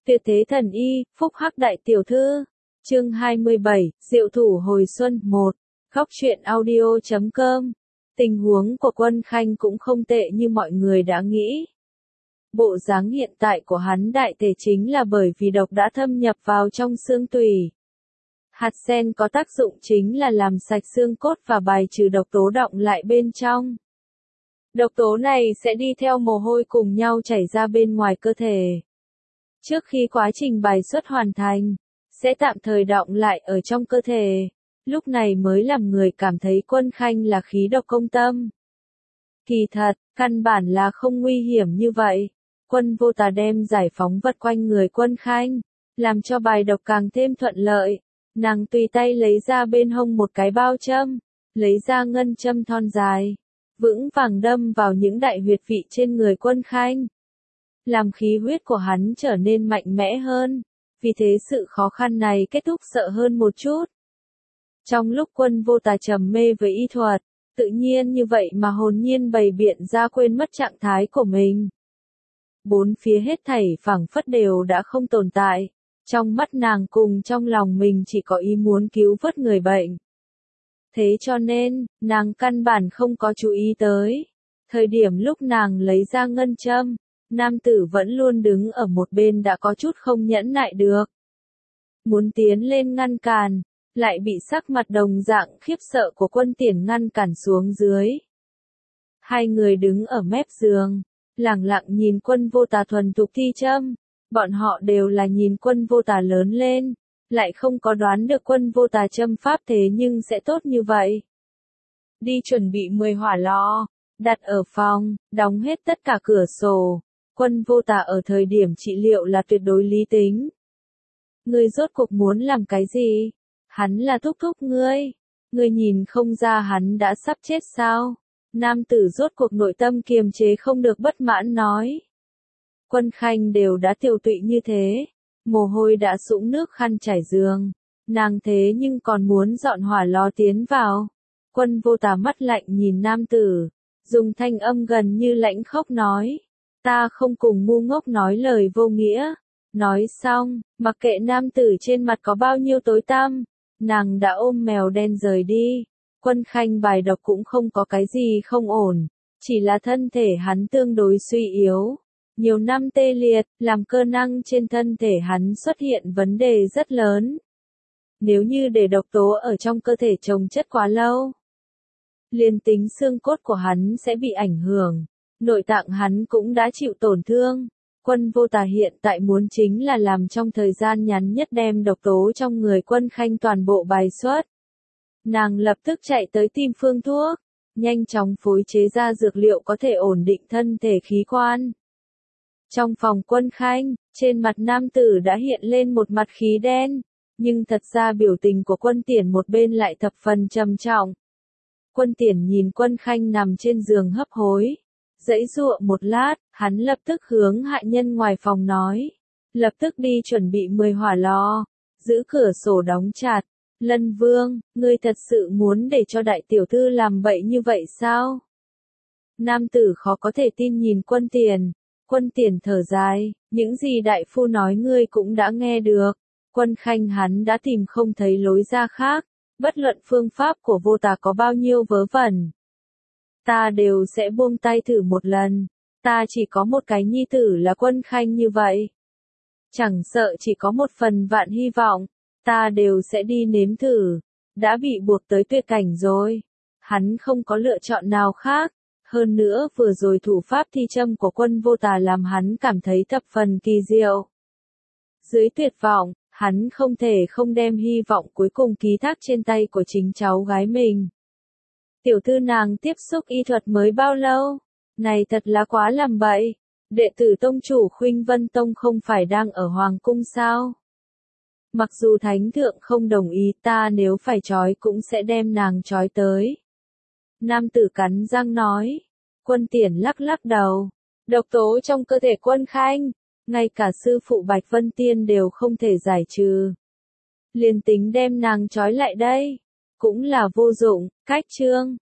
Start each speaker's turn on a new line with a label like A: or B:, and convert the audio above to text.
A: Tuyệt thế thần y, phúc hắc đại tiểu thư. Chương 27, Diệu thủ hồi xuân 1. Góc truyện audio.com. Tình huống của Quân Khanh cũng không tệ như mọi người đã nghĩ. Bộ dáng hiện tại của hắn đại thể chính là bởi vì độc đã thâm nhập vào trong xương tủy. Hạt sen có tác dụng chính là làm sạch xương cốt và bài trừ độc tố đọng lại bên trong. Độc tố này sẽ đi theo mồ hôi cùng nhau chảy ra bên ngoài cơ thể. Trước khi quá trình bài xuất hoàn thành, sẽ tạm thời đọng lại ở trong cơ thể. Lúc này mới làm người cảm thấy Quân Khanh là khí độc công tâm. Kỳ thật, căn bản là không nguy hiểm như vậy. Quân Vô Tà đem giải phóng vật quanh người Quân Khanh, làm cho bài độc càng thêm thuận lợi. Nàng tùy tay lấy ra bên hông một cái bao châm, lấy ra ngân châm thon dài, vững vàng đâm vào những đại huyệt vị trên người Quân Khanh. Làm khí huyết của hắn trở nên mạnh mẽ hơn, vì thế sự khó khăn này kết thúc sợ hơn một chút. Trong lúc Quân Vô Tà trầm mê với y thuật, tự nhiên như vậy mà hồn nhiên bày biện ra quên mất trạng thái của mình. Bốn phía hết thảy phảng phất đều đã không tồn tại, trong mắt nàng cùng trong lòng mình chỉ có ý muốn cứu vớt người bệnh. Thế cho nên, nàng căn bản không có chú ý tới. Thời điểm lúc nàng lấy ra ngân châm, nam tử vẫn luôn đứng ở một bên đã có chút không nhẫn nại được. Muốn tiến lên ngăn cản, lại bị sắc mặt đồng dạng khiếp sợ của Quân Tiền ngăn cản xuống dưới. Hai người đứng ở mép giường, lẳng lặng nhìn Quân Vô Tà thuần thục thi châm. Bọn họ đều là nhìn Quân Vô Tà lớn lên, lại không có đoán được Quân Vô Tà châm pháp thế nhưng sẽ tốt như vậy. Đi chuẩn bị 10 hỏa lò, đặt ở phòng, đóng hết tất cả cửa sổ. Quân Vô Tà ở thời điểm trị liệu là tuyệt đối lý tính. Ngươi rốt cuộc muốn làm cái gì? Hắn là thúc thúc ngươi. Ngươi nhìn không ra hắn đã sắp chết sao? Nam tử rốt cuộc nội tâm kiềm chế không được bất mãn nói. Quân Khanh đều đã tiều tụy như thế, mồ hôi đã sũng nước khăn trải giường, nàng thế nhưng còn muốn dọn hỏa lò tiến vào. Quân Vô Tà mắt lạnh nhìn nam tử, dùng thanh âm gần như lãnh khốc nói, ta không cùng ngu ngốc nói lời vô nghĩa. Nói xong, mặc kệ nam tử trên mặt có bao nhiêu tối tăm, nàng đã ôm mèo đen rời đi. Quân Khanh bài độc cũng không có cái gì không ổn, chỉ là thân thể hắn tương đối suy yếu. Nhiều năm tê liệt, làm cơ năng trên thân thể hắn xuất hiện vấn đề rất lớn. Nếu như để độc tố ở trong cơ thể chồng chất quá lâu, liền tính xương cốt của hắn sẽ bị ảnh hưởng, nội tạng hắn cũng đã chịu tổn thương. Quân Vô Tà hiện tại muốn chính là làm trong thời gian ngắn nhất đem độc tố trong người Quân Khanh toàn bộ bài xuất. Nàng lập tức chạy tới tìm phương thuốc, nhanh chóng phối chế ra dược liệu có thể ổn định thân thể khí quan. Trong phòng Quân Khanh, trên mặt nam tử đã hiện lên một mặt khí đen, nhưng thật ra biểu tình của Quân Tiền một bên lại thập phần trầm trọng. Quân Tiền nhìn Quân Khanh nằm trên giường hấp hối, giãy giụa một lát, hắn lập tức hướng hạ nhân ngoài phòng nói, lập tức đi chuẩn bị 10 hỏa lò, giữ cửa sổ đóng chặt. Lân Vương, ngươi thật sự muốn để cho đại tiểu thư làm bậy như vậy sao? Nam tử khó có thể tin nhìn Quân Tiền. Quân Tiền thở dài, những gì đại phu nói ngươi cũng đã nghe được. Quân Khanh hắn đã tìm không thấy lối ra khác, bất luận phương pháp của Vô Tà có bao nhiêu vớ vẩn. Ta đều sẽ buông tay thử một lần, ta chỉ có một cái nhi tử là Quân Khanh như vậy. Chẳng sợ chỉ có một phần vạn hy vọng, ta đều sẽ đi nếm thử, đã bị buộc tới tuyệt cảnh rồi. Hắn không có lựa chọn nào khác. Hơn nữa vừa rồi thủ pháp thi châm của Quân Vô Tà làm hắn cảm thấy thập phần kỳ diệu. Dưới tuyệt vọng, hắn không thể không đem hy vọng cuối cùng ký thác trên tay của chính cháu gái mình. Tiểu thư nàng tiếp xúc y thuật mới bao lâu? Này thật là quá làm bậy. Đệ tử tông chủ Khuynh Vân Tông không phải đang ở Hoàng Cung sao? Mặc dù Thánh Thượng không đồng ý ta nếu phải trói cũng sẽ đem nàng trói tới. Nam tử cắn răng nói. Quân Tiền lắc lắc đầu. Độc tố trong cơ thể Quân Khanh, ngay cả sư phụ Bạch Vân Tiên đều không thể giải trừ. Liền tính đem nàng trói lại đây, cũng là vô dụng. Cách chương